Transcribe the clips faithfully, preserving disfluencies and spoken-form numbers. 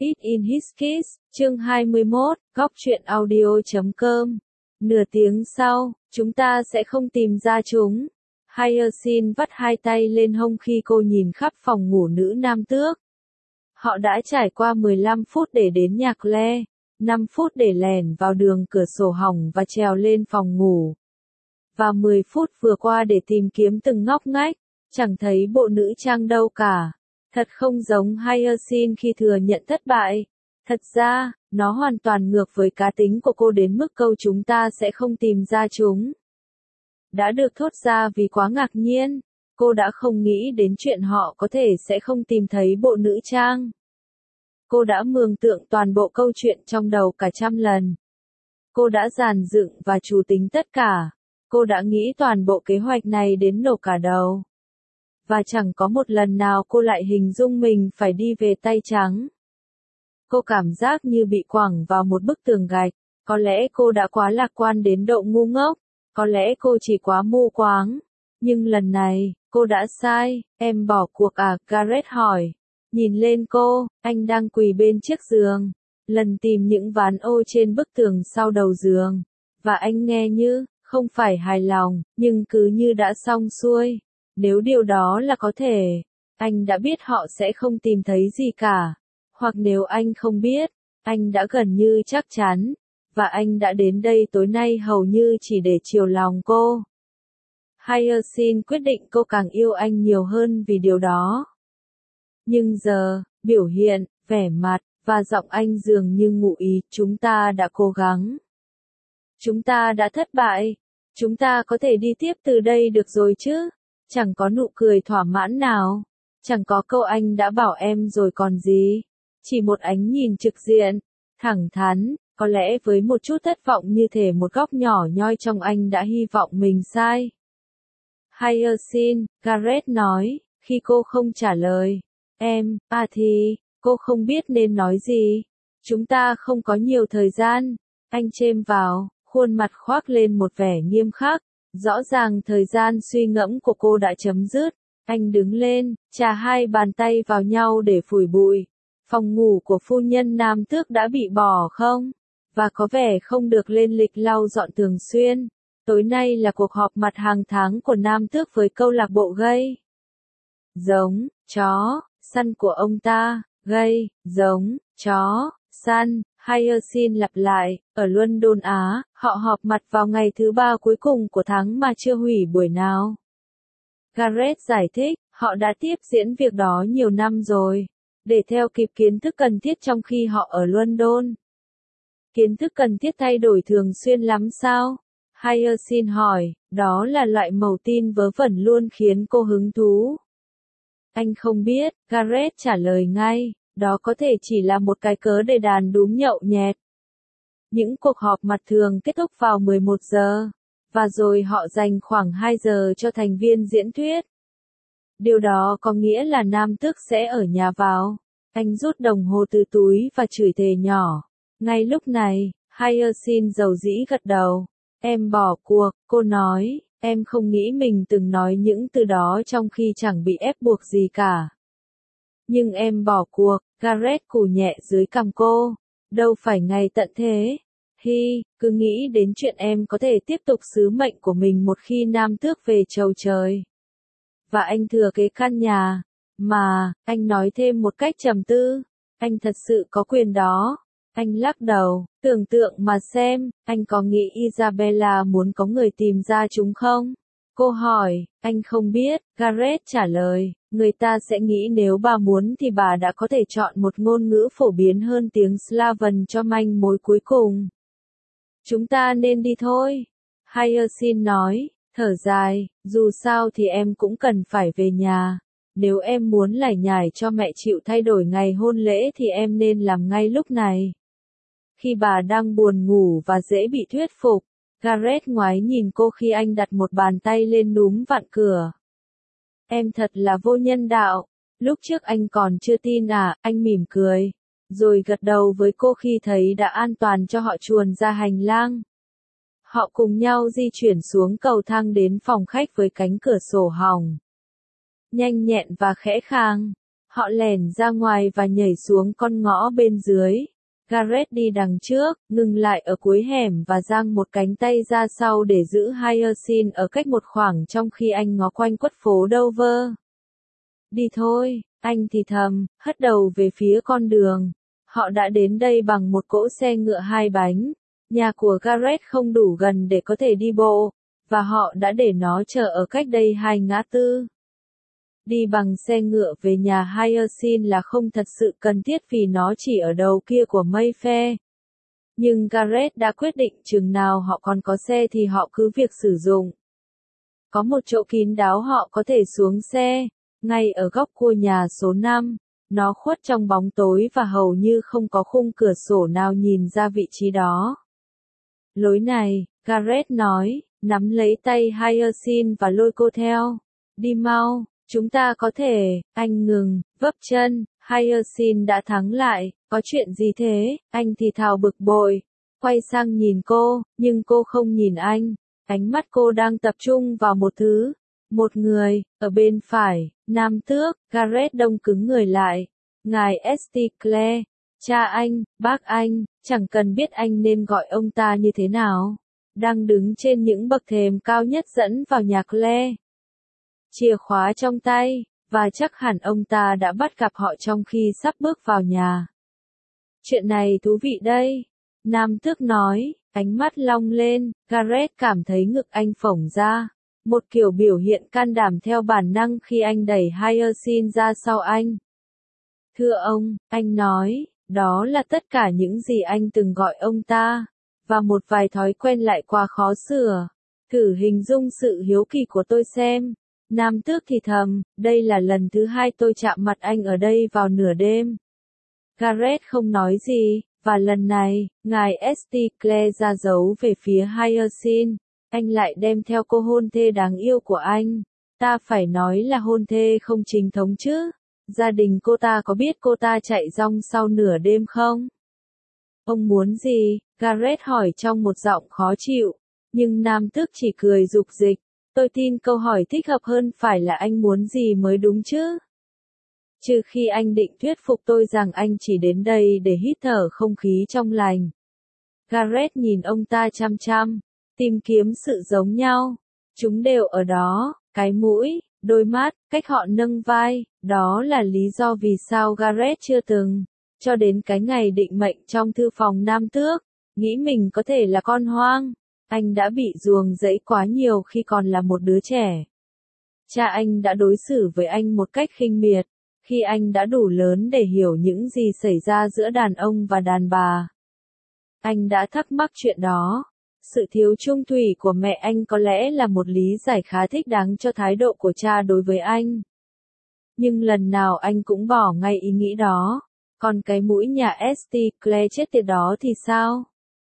It in his kiss, chương hai mươi mốt, góc truyện audio chấm com. Nửa tiếng sau, chúng ta sẽ không tìm ra chúng. Hyacinth vắt hai tay lên hông khi cô nhìn khắp phòng ngủ nữ nam tước. Họ đã trải qua mười lăm phút để đến nhà Claire, năm phút để lẻn vào đường cửa sổ hỏng và trèo lên phòng ngủ. Và mười phút vừa qua để tìm kiếm từng ngóc ngách, chẳng thấy bộ nữ trang đâu cả. Thật không giống Hyacinth khi thừa nhận thất bại. Thật ra, nó hoàn toàn ngược với cá tính của cô đến mức câu chúng ta sẽ không tìm ra chúng. Đã được thốt ra vì quá ngạc nhiên, cô đã không nghĩ đến chuyện họ có thể sẽ không tìm thấy bộ nữ trang. Cô đã mường tượng toàn bộ câu chuyện trong đầu cả trăm lần. Cô đã dàn dựng và chủ tính tất cả. Cô đã nghĩ toàn bộ kế hoạch này đến nổ cả đầu. Và chẳng có một lần nào cô lại hình dung mình phải đi về tay trắng. Cô cảm giác như bị quẳng vào một bức tường gạch. Có lẽ cô đã quá lạc quan đến độ ngu ngốc. Có lẽ cô chỉ quá mù quáng. Nhưng lần này, cô đã sai. Em bỏ cuộc à? Gareth hỏi. Nhìn lên cô, anh đang quỳ bên chiếc giường. Lần tìm những ván ô trên bức tường sau đầu giường. Và anh nghe như, không phải hài lòng, nhưng cứ như đã xong xuôi. Nếu điều đó là có thể, anh đã biết họ sẽ không tìm thấy gì cả. Hoặc nếu anh không biết, anh đã gần như chắc chắn. Và anh đã đến đây tối nay hầu như chỉ để chiều lòng cô. Hyacinth quyết định cô càng yêu anh nhiều hơn vì điều đó. Nhưng giờ, biểu hiện, vẻ mặt, và giọng anh dường như ngụ ý, chúng ta đã cố gắng. Chúng ta đã thất bại. Chúng ta có thể đi tiếp từ đây được rồi chứ? Chẳng có nụ cười thỏa mãn nào. Chẳng có câu anh đã bảo em rồi còn gì. Chỉ một ánh nhìn trực diện, thẳng thắn, có lẽ với một chút thất vọng như thể một góc nhỏ nhoi trong anh đã hy vọng mình sai. Hyacinth, Gareth nói, khi cô không trả lời. Em, à thì, cô không biết nên nói gì. Chúng ta không có nhiều thời gian. Anh chêm vào, khuôn mặt khoác lên một vẻ nghiêm khắc. Rõ ràng thời gian suy ngẫm của cô đã chấm dứt. Anh đứng lên, chà hai bàn tay vào nhau để phủi bụi. Phòng ngủ của phu nhân nam tước đã bị bỏ không? Và có vẻ không được lên lịch lau dọn thường xuyên. Tối nay là cuộc họp mặt hàng tháng của nam tước với câu lạc bộ gay. Giống, chó, săn của ông ta, gay, giống, chó, săn. Hyacinth lặp lại, ở London Á, họ họp mặt vào ngày thứ ba cuối cùng của tháng mà chưa hủy buổi nào. Gareth giải thích, họ đã tiếp diễn việc đó nhiều năm rồi, để theo kịp kiến thức cần thiết trong khi họ ở London. Kiến thức cần thiết thay đổi thường xuyên lắm sao? Hyacinth hỏi, đó là loại mẩu tin vớ vẩn luôn khiến cô hứng thú. Anh không biết, Gareth trả lời ngay. Đó có thể chỉ là một cái cớ để đàn đúm nhậu nhẹt. Những cuộc họp mặt thường kết thúc vào mười một giờ, và rồi họ dành khoảng hai giờ cho thành viên diễn thuyết. Điều đó có nghĩa là nam tước sẽ ở nhà vào. Anh rút đồng hồ từ túi và chửi thề nhỏ. Ngay lúc này, Hyacinth dầu dĩ gật đầu. Em bỏ cuộc, cô nói, em không nghĩ mình từng nói những từ đó trong khi chẳng bị ép buộc gì cả. Nhưng em bỏ cuộc, Gareth cù nhẹ dưới cằm cô. Đâu phải ngày tận thế. Hi, cứ nghĩ đến chuyện em có thể tiếp tục sứ mệnh của mình một khi nam tước về chầu trời. Và anh thừa kế căn nhà. Mà, anh nói thêm một cách trầm tư. Anh thật sự có quyền đó. Anh lắc đầu, tưởng tượng mà xem, anh có nghĩ Isabella muốn có người tìm ra chúng không? Cô hỏi, anh không biết, Gareth trả lời, người ta sẽ nghĩ nếu bà muốn thì bà đã có thể chọn một ngôn ngữ phổ biến hơn tiếng Slaven cho manh mối cuối cùng. Chúng ta nên đi thôi. Hyacinth nói, thở dài, dù sao thì em cũng cần phải về nhà. Nếu em muốn lải nhải cho mẹ chịu thay đổi ngày hôn lễ thì em nên làm ngay lúc này. Khi bà đang buồn ngủ và dễ bị thuyết phục, Gareth ngoái nhìn cô khi anh đặt một bàn tay lên núm vặn cửa. Em thật là vô nhân đạo. Lúc trước anh còn chưa tin à, anh mỉm cười. Rồi gật đầu với cô khi thấy đã an toàn cho họ chuồn ra hành lang. Họ cùng nhau di chuyển xuống cầu thang đến phòng khách với cánh cửa sổ hỏng. Nhanh nhẹn và khẽ khàng. Họ lẻn ra ngoài và nhảy xuống con ngõ bên dưới. Gareth đi đằng trước, ngừng lại ở cuối hẻm và giang một cánh tay ra sau để giữ Hyacinth ở cách một khoảng trong khi anh ngó quanh quất phố Dover. Đi thôi, anh thì thầm, hất đầu về phía con đường. Họ đã đến đây bằng một cỗ xe ngựa hai bánh. Nhà của Gareth không đủ gần để có thể đi bộ, và họ đã để nó chờ ở cách đây hai ngã tư. Đi bằng xe ngựa về nhà Hyacinth là không thật sự cần thiết vì nó chỉ ở đầu kia của Mayfair. Nhưng Gareth đã quyết định chừng nào họ còn có xe thì họ cứ việc sử dụng. Có một chỗ kín đáo họ có thể xuống xe, ngay ở góc cua nhà số năm. Nó khuất trong bóng tối và hầu như không có khung cửa sổ nào nhìn ra vị trí đó. Lối này, Gareth nói, nắm lấy tay Hyacinth và lôi cô theo. Đi mau, chúng ta có thể, anh ngừng, vấp chân, Hyacinth đã thắng lại, có chuyện gì thế, anh thì thào bực bội. Quay sang nhìn cô, nhưng cô không nhìn anh. Ánh mắt cô đang tập trung vào một thứ. Một người, ở bên phải, nam tước, Gareth đông cứng người lại. Ngài St. Clair, cha anh, bác anh, chẳng cần biết anh nên gọi ông ta như thế nào. Đang đứng trên những bậc thềm cao nhất dẫn vào nhà Clair. Chìa khóa trong tay, và chắc hẳn ông ta đã bắt gặp họ trong khi sắp bước vào nhà. Chuyện này thú vị đây. Nam tước nói, ánh mắt long lên, Gareth cảm thấy ngực anh phồng ra. Một kiểu biểu hiện can đảm theo bản năng khi anh đẩy Hyacinth ra sau anh. Thưa ông, anh nói, đó là tất cả những gì anh từng gọi ông ta, và một vài thói quen lại quá khó sửa. Thử hình dung sự hiếu kỳ của tôi xem. Nam tước thì thầm, đây là lần thứ hai tôi chạm mặt anh ở đây vào nửa đêm. Gareth không nói gì, và lần này, ngài St. Clair ra dấu về phía Hyacinth. Anh lại đem theo cô hôn thê đáng yêu của anh. Ta phải nói là hôn thê không chính thống chứ. Gia đình cô ta có biết cô ta chạy rong sau nửa đêm không? Ông muốn gì? Gareth hỏi trong một giọng khó chịu. Nhưng nam tước chỉ cười rục rịch. Tôi tin câu hỏi thích hợp hơn phải là anh muốn gì mới đúng chứ. Trừ khi anh định thuyết phục tôi rằng anh chỉ đến đây để hít thở không khí trong lành. Gareth nhìn ông ta chăm chăm, tìm kiếm sự giống nhau. Chúng đều ở đó, cái mũi, đôi mắt, cách họ nâng vai, đó là lý do vì sao Gareth chưa từng, cho đến cái ngày định mệnh trong thư phòng nam tước, nghĩ mình có thể là con hoang. Anh đã bị ruồng rẫy quá nhiều khi còn là một đứa trẻ. Cha anh đã đối xử với anh một cách khinh miệt, khi anh đã đủ lớn để hiểu những gì xảy ra giữa đàn ông và đàn bà. Anh đã thắc mắc chuyện đó. Sự thiếu trung thủy của mẹ anh có lẽ là một lý giải khá thích đáng cho thái độ của cha đối với anh. Nhưng lần nào anh cũng bỏ ngay ý nghĩ đó. Còn cái mũi nhà St. Clair chết tiệt đó thì sao?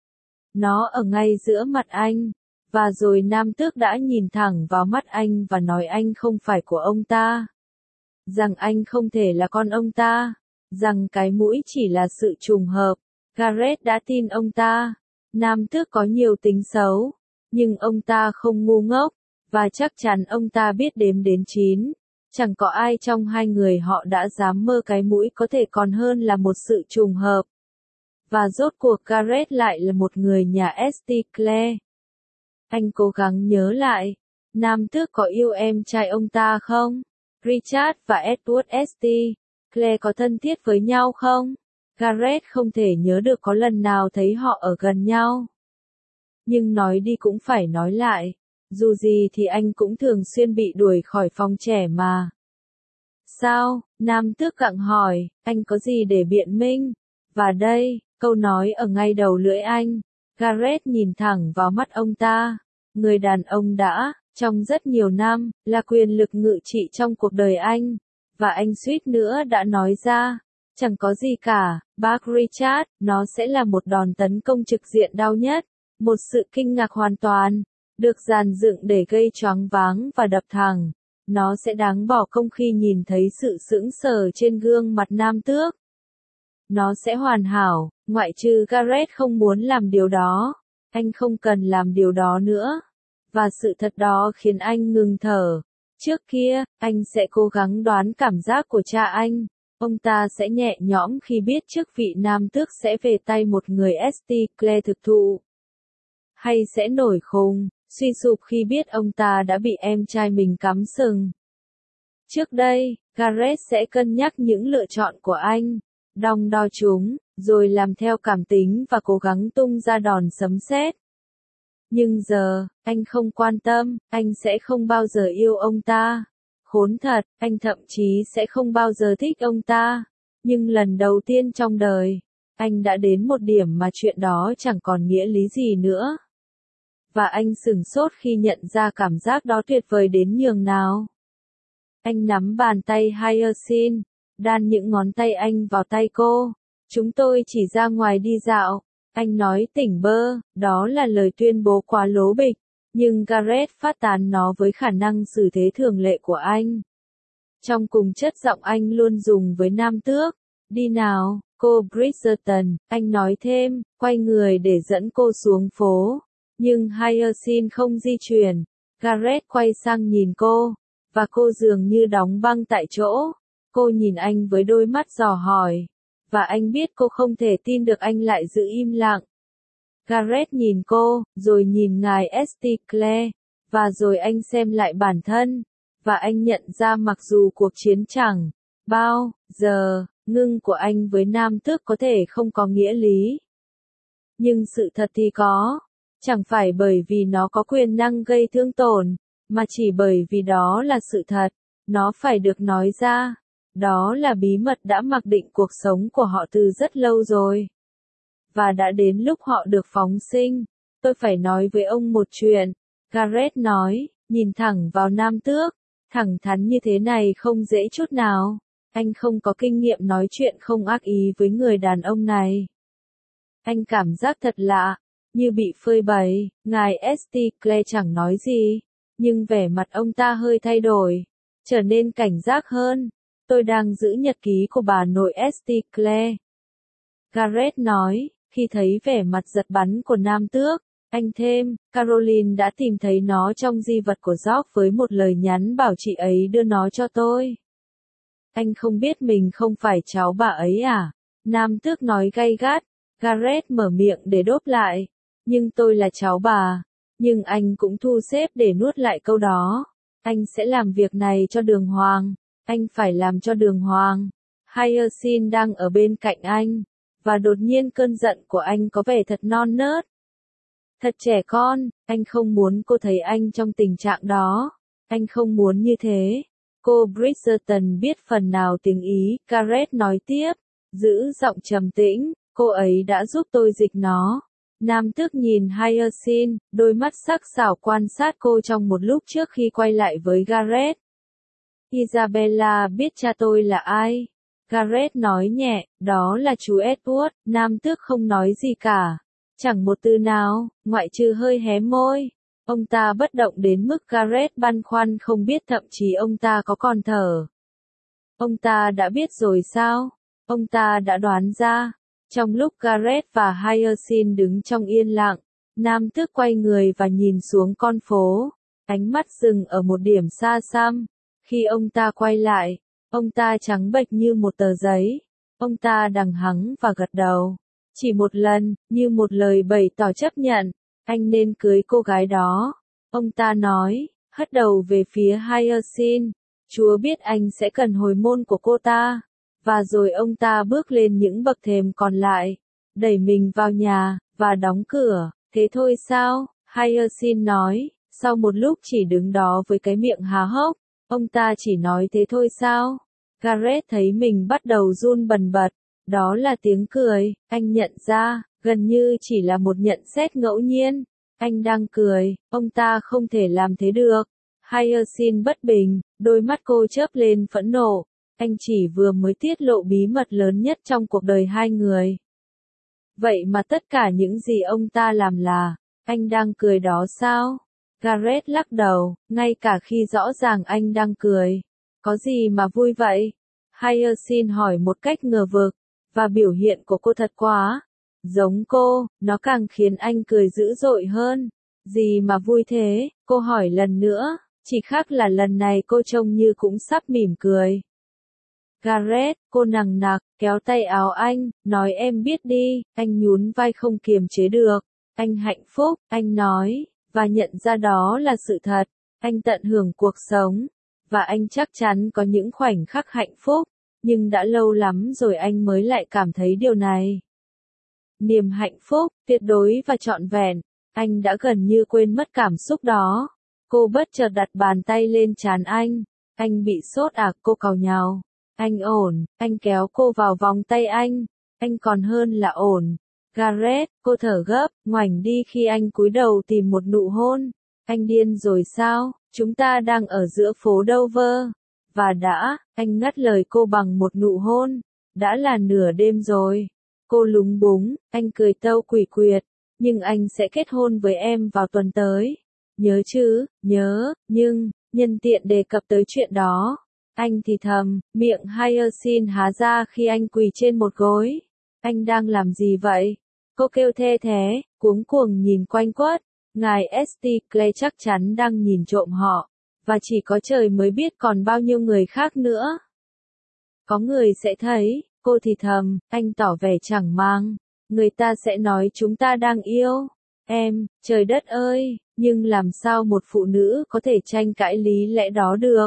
Nó ở ngay giữa mặt anh. Và rồi nam tước đã nhìn thẳng vào mắt anh và nói anh không phải của ông ta. Rằng anh không thể là con ông ta. Rằng cái mũi chỉ là sự trùng hợp. Gareth đã tin ông ta. Nam tước có nhiều tính xấu. Nhưng ông ta không ngu ngốc. Và chắc chắn ông ta biết đếm đến chín. Chẳng có ai trong hai người họ đã dám mơ cái mũi có thể còn hơn là một sự trùng hợp. Và rốt cuộc Gareth lại là một người nhà St. Clair. Anh cố gắng nhớ lại. Nam tước có yêu em trai ông ta không? Richard và Edward St. Clair có thân thiết với nhau không? Gareth không thể nhớ được có lần nào thấy họ ở gần nhau. Nhưng nói đi cũng phải nói lại. Dù gì thì anh cũng thường xuyên bị đuổi khỏi phòng trẻ mà. Sao? Nam tước gặng hỏi, anh có gì để biện minh? Và đây, câu nói ở ngay đầu lưỡi anh. Gareth nhìn thẳng vào mắt ông ta. Người đàn ông đã, trong rất nhiều năm, là quyền lực ngự trị trong cuộc đời anh. Và anh suýt nữa đã nói ra. Chẳng có gì cả, bác Richard, nó sẽ là một đòn tấn công trực diện đau nhất. Một sự kinh ngạc hoàn toàn. Được dàn dựng để gây choáng váng và đập thẳng. Nó sẽ đáng bỏ công khi nhìn thấy sự sững sờ trên gương mặt nam tước. Nó sẽ hoàn hảo, ngoại trừ Gareth không muốn làm điều đó. Anh không cần làm điều đó nữa. Và sự thật đó khiến anh ngừng thở. Trước kia, anh sẽ cố gắng đoán cảm giác của cha anh. Ông ta sẽ nhẹ nhõm khi biết chức vị nam tước sẽ về tay một người ét tê Clare thực thụ. Hay sẽ nổi khùng, suy sụp khi biết ông ta đã bị em trai mình cắm sừng. Trước đây, Gareth sẽ cân nhắc những lựa chọn của anh, đong đo chúng, rồi làm theo cảm tính và cố gắng tung ra đòn sấm sét. Nhưng giờ, anh không quan tâm, anh sẽ không bao giờ yêu ông ta. Khốn thật, anh thậm chí sẽ không bao giờ thích ông ta. Nhưng lần đầu tiên trong đời, anh đã đến một điểm mà chuyện đó chẳng còn nghĩa lý gì nữa. Và anh sửng sốt khi nhận ra cảm giác đó tuyệt vời đến nhường nào. Anh nắm bàn tay Hyacinth, đan những ngón tay anh vào tay cô. Chúng tôi chỉ ra ngoài đi dạo. Anh nói tỉnh bơ, đó là lời tuyên bố quá lố bịch. Nhưng Gareth phát tán nó với khả năng xử thế thường lệ của anh. Trong cùng chất giọng anh luôn dùng với nam tước. Đi nào, cô Bridgerton, anh nói thêm, quay người để dẫn cô xuống phố. Nhưng Hyacinth không di chuyển. Gareth quay sang nhìn cô, và cô dường như đóng băng tại chỗ. Cô nhìn anh với đôi mắt dò hỏi, và anh biết cô không thể tin được anh lại giữ im lặng. Gareth nhìn cô, rồi nhìn ngài ét tê Clare, và rồi anh xem lại bản thân, và anh nhận ra mặc dù cuộc chiến chẳng bao giờ ngưng của anh với nam tước có thể không có nghĩa lý. Nhưng sự thật thì có, chẳng phải bởi vì nó có quyền năng gây thương tổn, mà chỉ bởi vì đó là sự thật, nó phải được nói ra. Đó là bí mật đã mặc định cuộc sống của họ từ rất lâu rồi. Và đã đến lúc họ được phóng sinh. Tôi phải nói với ông một chuyện. Gareth nói, nhìn thẳng vào nam tước. Thẳng thắn như thế này không dễ chút nào. Anh không có kinh nghiệm nói chuyện không ác ý với người đàn ông này. Anh cảm giác thật lạ, như bị phơi bày. Ngài ét tê Clare chẳng nói gì, nhưng vẻ mặt ông ta hơi thay đổi, trở nên cảnh giác hơn. Tôi đang giữ nhật ký của bà nội ét tê Clare. Gareth nói, khi thấy vẻ mặt giật bắn của nam tước, anh thêm, Caroline đã tìm thấy nó trong di vật của George với một lời nhắn bảo chị ấy đưa nó cho tôi. Anh không biết mình không phải cháu bà ấy à? Nam tước nói gay gắt. Gareth mở miệng để đốp lại. Nhưng tôi là cháu bà. Nhưng anh cũng thu xếp để nuốt lại câu đó. Anh sẽ làm việc này cho đường hoàng. Anh phải làm cho đường hoàng. Hyacinth đang ở bên cạnh anh. Và đột nhiên cơn giận của anh có vẻ thật non nớt. Thật trẻ con, anh không muốn cô thấy anh trong tình trạng đó. Anh không muốn như thế. Cô Bridgerton biết phần nào tiếng Ý, Gareth nói tiếp, giữ giọng trầm tĩnh, cô ấy đã giúp tôi dịch nó. Nam tước nhìn Hyacinth, đôi mắt sắc sảo quan sát cô trong một lúc trước khi quay lại với Gareth. Isabella biết cha tôi là ai? Gareth nói nhẹ, đó là chú Edward. Nam tước không nói gì cả. Chẳng một từ nào, ngoại trừ hơi hé môi. Ông ta bất động đến mức Gareth băn khoăn không biết thậm chí ông ta có còn thở. Ông ta đã biết rồi sao? Ông ta đã đoán ra. Trong lúc Gareth và Hyacinth đứng trong yên lặng, nam tước quay người và nhìn xuống con phố. Ánh mắt dừng ở một điểm xa xăm. Khi ông ta quay lại, ông ta trắng bệch như một tờ giấy. Ông ta đằng hắng và gật đầu. Chỉ một lần, như một lời bày tỏ chấp nhận. Anh nên cưới cô gái đó. Ông ta nói, hất đầu về phía Hyacinth. Chúa biết anh sẽ cần hồi môn của cô ta. Và rồi ông ta bước lên những bậc thềm còn lại, đẩy mình vào nhà, và đóng cửa. Thế thôi sao? Hyacinth nói, sau một lúc chỉ đứng đó với cái miệng há hốc. Ông ta chỉ nói thế thôi sao? Gareth thấy mình bắt đầu run bần bật. Đó là tiếng cười, anh nhận ra, gần như chỉ là một nhận xét ngẫu nhiên. Anh đang cười, ông ta không thể làm thế được. Hyacinth bất bình, đôi mắt cô chớp lên phẫn nộ. Anh chỉ vừa mới tiết lộ bí mật lớn nhất trong cuộc đời hai người. Vậy mà tất cả những gì ông ta làm là, anh đang cười đó sao? Gareth lắc đầu, ngay cả khi rõ ràng anh đang cười. Có gì mà vui vậy? Hyacinth hỏi một cách ngờ vực, và biểu hiện của cô thật quá. Giống cô, nó càng khiến anh cười dữ dội hơn. Gì mà vui thế? Cô hỏi lần nữa, chỉ khác là lần này cô trông như cũng sắp mỉm cười. Gareth, cô nằng nặc, kéo tay áo anh, nói em biết đi, anh nhún vai không kiềm chế được. Anh hạnh phúc, anh nói, và nhận ra đó là sự thật. Anh tận hưởng cuộc sống, và anh chắc chắn có những khoảnh khắc hạnh phúc, nhưng đã lâu lắm rồi anh mới lại cảm thấy điều này. Niềm hạnh phúc, tuyệt đối và trọn vẹn, anh đã gần như quên mất cảm xúc đó. Cô bất chợt đặt bàn tay lên trán anh. Anh bị sốt à, cô càu nhàu. Anh ổn, anh kéo cô vào vòng tay anh. Anh còn hơn là ổn. Gareth, cô thở gấp, ngoảnh đi khi anh cúi đầu tìm một nụ hôn. Anh điên rồi sao, chúng ta đang ở giữa phố Dover. Và đã, anh ngắt lời cô bằng một nụ hôn. Đã là nửa đêm rồi. Cô lúng búng, anh cười tâu quỷ quyệt. Nhưng anh sẽ kết hôn với em vào tuần tới. Nhớ chứ, nhớ, nhưng, nhân tiện đề cập tới chuyện đó. Anh thì thầm, miệng Hyacinth há ra khi anh quỳ trên một gối. Anh đang làm gì vậy? Cô kêu thê thế, cuống cuồng nhìn quanh quất. Ngài ét tê Clay chắc chắn đang nhìn trộm họ. Và chỉ có trời mới biết còn bao nhiêu người khác nữa. Có người sẽ thấy, cô thì thầm, anh tỏ vẻ chẳng mang. Người ta sẽ nói chúng ta đang yêu. Em, trời đất ơi, nhưng làm sao một phụ nữ có thể tranh cãi lý lẽ đó được?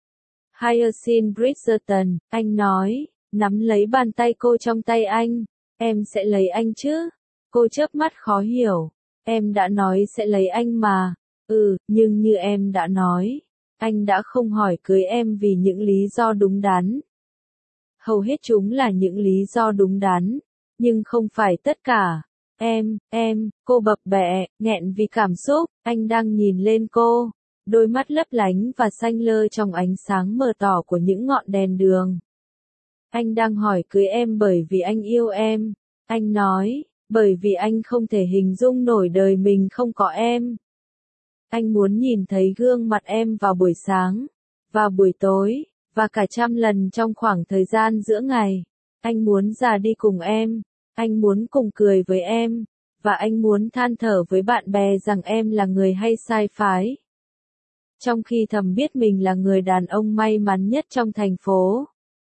Hyacinth Bridgerton, anh nói, nắm lấy bàn tay cô trong tay anh. Em sẽ lấy anh chứ? Cô chớp mắt khó hiểu. Em đã nói sẽ lấy anh mà. Ừ, nhưng như em đã nói, anh đã không hỏi cưới em vì những lý do đúng đắn. Hầu hết chúng là những lý do đúng đắn, nhưng không phải tất cả. Em, em, cô bập bẹ, nghẹn vì cảm xúc, anh đang nhìn lên cô. Đôi mắt lấp lánh và xanh lơ trong ánh sáng mờ tỏ của những ngọn đèn đường. Anh đang hỏi cưới em bởi vì anh yêu em. Anh nói, bởi vì anh không thể hình dung nổi đời mình không có em. Anh muốn nhìn thấy gương mặt em vào buổi sáng, vào buổi tối, và cả trăm lần trong khoảng thời gian giữa ngày. Anh muốn già đi cùng em. Anh muốn cùng cười với em. Và anh muốn than thở với bạn bè rằng em là người hay sai phái. Trong khi thầm biết mình là người đàn ông may mắn nhất trong thành phố.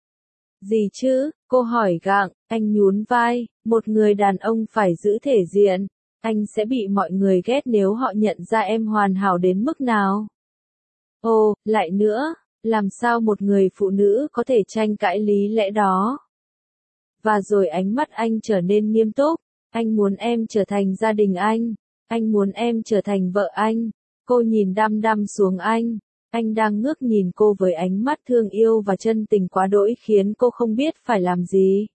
Gì chứ? Cô hỏi gặng, anh nhún vai, một người đàn ông phải giữ thể diện. Anh sẽ bị mọi người ghét nếu họ nhận ra em hoàn hảo đến mức nào. Ồ, lại nữa, làm sao một người phụ nữ có thể tranh cãi lý lẽ đó? Và rồi ánh mắt anh trở nên nghiêm túc. Anh muốn em trở thành gia đình anh. Anh muốn em trở thành vợ anh. Cô nhìn đăm đăm xuống anh. Anh đang ngước nhìn cô với ánh mắt thương yêu và chân tình quá đỗi khiến cô không biết phải làm gì.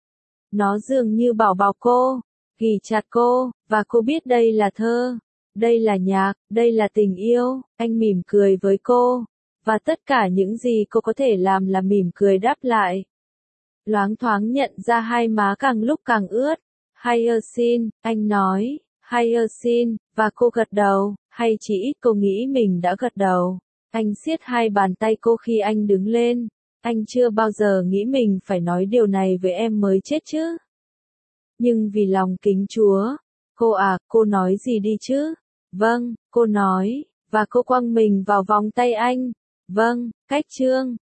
Nó dường như bảo bọc cô, ghì chặt cô, và cô biết đây là thơ, đây là nhạc, đây là tình yêu. Anh mỉm cười với cô, và tất cả những gì cô có thể làm là mỉm cười đáp lại. Loáng thoáng nhận ra hai má càng lúc càng ướt. Hyacinth, anh nói, Hyacinth, và cô gật đầu, hay chỉ ít cô nghĩ mình đã gật đầu. Anh siết hai bàn tay cô khi anh đứng lên. Anh chưa bao giờ nghĩ mình phải nói điều này với em mới chết chứ. Nhưng vì lòng kính Chúa, cô à, cô nói gì đi chứ? Vâng, cô nói, và cô quăng mình vào vòng tay anh. Vâng, cách chương.